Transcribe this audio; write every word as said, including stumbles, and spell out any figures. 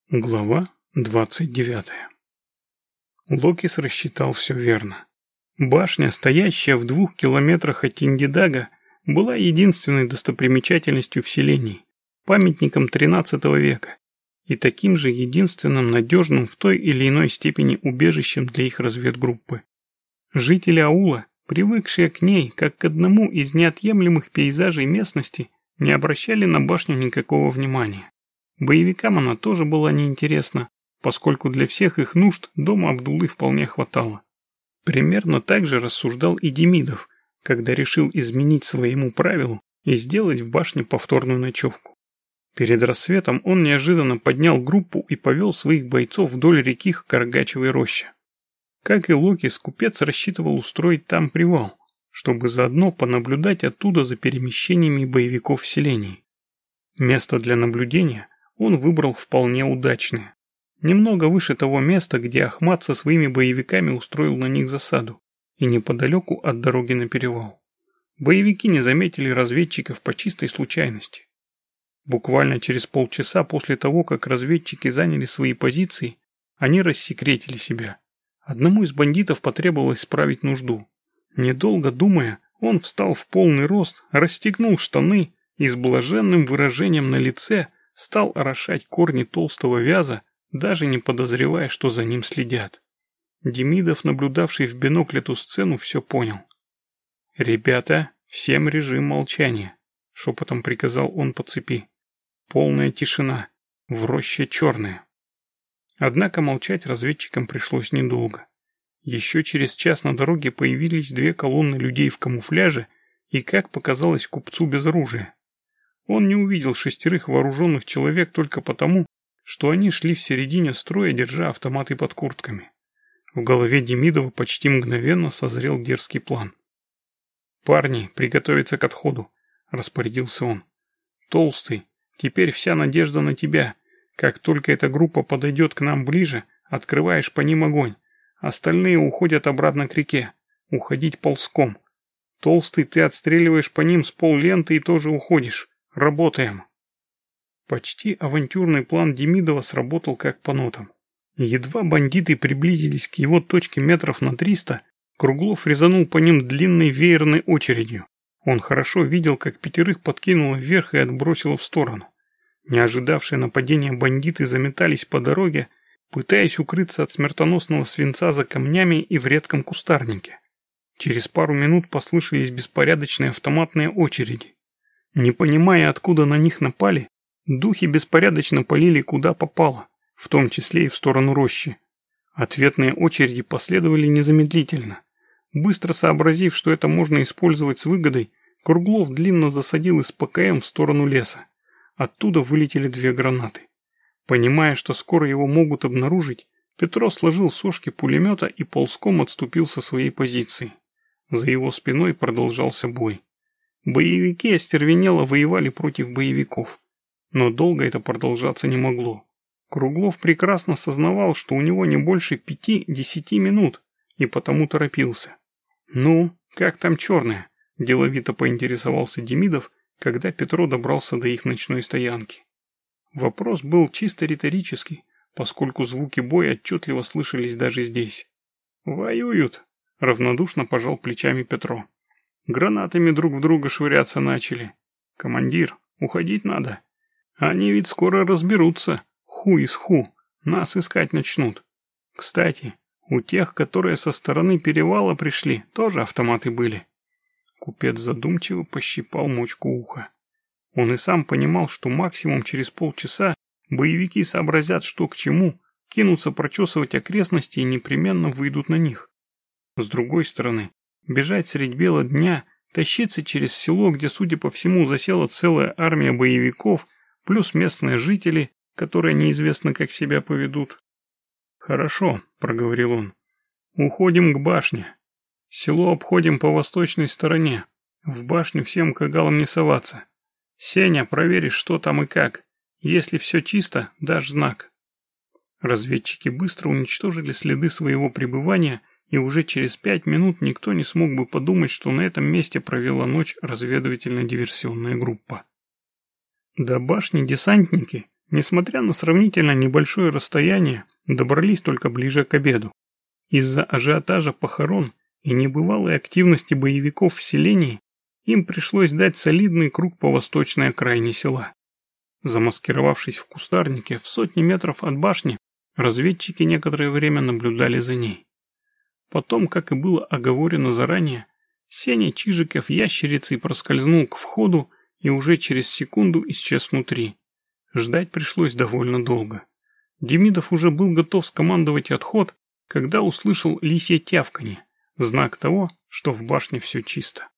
Глава двадцать девятая. Локис рассчитал все верно. Башня, стоящая в двух километрах от Тиндидага, была единственной достопримечательностью в селении, памятником тринадцатого века и таким же единственным надежным в той или иной степени убежищем для их разведгруппы. Жители аула, привыкшие к ней как к одному из неотъемлемых пейзажей местности, не обращали на башню никакого внимания. Боевикам она тоже была неинтересна, поскольку для всех их нужд дома Абдуллы вполне хватало. Примерно так же рассуждал и Демидов, когда решил изменить своему правилу и сделать в башне повторную ночевку. Перед рассветом он неожиданно поднял группу и повел своих бойцов вдоль реки к Каргачевой роще. Как и Локис, купец рассчитывал устроить там привал, чтобы заодно понаблюдать оттуда за перемещениями боевиков в селении. Место для наблюдения он выбрал вполне удачное. Немного выше того места, где Ахмат со своими боевиками устроил на них засаду, и неподалеку от дороги на перевал. Боевики не заметили разведчиков по чистой случайности. Буквально через полчаса после того, как разведчики заняли свои позиции, они рассекретили себя. Одному из бандитов потребовалось справить нужду. Недолго думая, он встал в полный рост, расстегнул штаны и с блаженным выражением на лице стал орошать корни толстого вяза, даже не подозревая, что за ним следят. Демидов, наблюдавший в бинокль эту сцену, все понял. «Ребята, всем режим молчания», — шепотом приказал он по цепи. «Полная тишина, в роще черная». Однако молчать разведчикам пришлось недолго. Еще через час на дороге появились две колонны людей в камуфляже и, как показалось купцу, без оружия. Он не увидел шестерых вооруженных человек только потому, что они шли в середине строя, держа автоматы под куртками. В голове Демидова почти мгновенно созрел дерзкий план. «Парни, приготовиться к отходу», — распорядился он. «Толстый, теперь вся надежда на тебя. Как только эта группа подойдет к нам ближе, открываешь по ним огонь. Остальные уходят обратно к реке. Уходить ползком. Толстый, ты отстреливаешь по ним с полленты и тоже уходишь. Работаем». Почти авантюрный план Демидова сработал как по нотам. Едва бандиты приблизились к его точке метров на триста, Круглов резанул по ним длинной веерной очередью. Он хорошо видел, как пятерых подкинуло вверх и отбросило в сторону. Не ожидавшие нападения бандиты заметались по дороге, пытаясь укрыться от смертоносного свинца за камнями и в редком кустарнике. Через пару минут послышались беспорядочные автоматные очереди. Не понимая, откуда на них напали, духи беспорядочно полили куда попало, в том числе и в сторону рощи. Ответные очереди последовали незамедлительно. Быстро сообразив, что это можно использовать с выгодой, Круглов длинно засадил из ПКМ в сторону леса. Оттуда вылетели две гранаты. Понимая, что скоро его могут обнаружить, Петро сложил сошки пулемета и ползком отступил со своей позиции. За его спиной продолжался бой. Боевики остервенело воевали против боевиков. Но долго это продолжаться не могло. Круглов прекрасно сознавал, что у него не больше пяти-десяти минут, и потому торопился. «Ну, как там черная?» – деловито поинтересовался Демидов, когда Петро добрался до их ночной стоянки. Вопрос был чисто риторический, поскольку звуки боя отчетливо слышались даже здесь. «Воюют», – равнодушно пожал плечами Петро. «Гранатами друг в друга швыряться начали. Командир, уходить надо. Они ведь скоро разберутся. Ху из ху. Нас искать начнут. Кстати, у тех, которые со стороны перевала пришли, тоже автоматы были». Купец задумчиво пощипал мочку уха. Он и сам понимал, что максимум через полчаса боевики сообразят, что к чему, кинутся прочесывать окрестности и непременно выйдут на них. С другой стороны, бежать средь бела дня, тащиться через село, где, судя по всему, засела целая армия боевиков, плюс местные жители, которые неизвестно как себя поведут. «Хорошо», — проговорил он, — «уходим к башне. Село обходим по восточной стороне. В башню всем кагалам не соваться. Сеня, проверишь, что там и как. Если все чисто, дашь знак». Разведчики быстро уничтожили следы своего пребывания, и уже через пять минут никто не смог бы подумать, что на этом месте провела ночь разведывательно-диверсионная группа. До башни десантники, несмотря на сравнительно небольшое расстояние, добрались только ближе к обеду. Из-за ажиотажа похорон и небывалой активности боевиков в селении им пришлось дать солидный круг по восточной окраине села. Замаскировавшись в кустарнике в сотни метров от башни, разведчики некоторое время наблюдали за ней. Потом, как и было оговорено заранее, Сеня Чижиков ящерицей проскользнул к входу и уже через секунду исчез внутри. Ждать пришлось довольно долго. Демидов уже был готов скомандовать отход, когда услышал лисье тявканье, знак того, что в башне все чисто.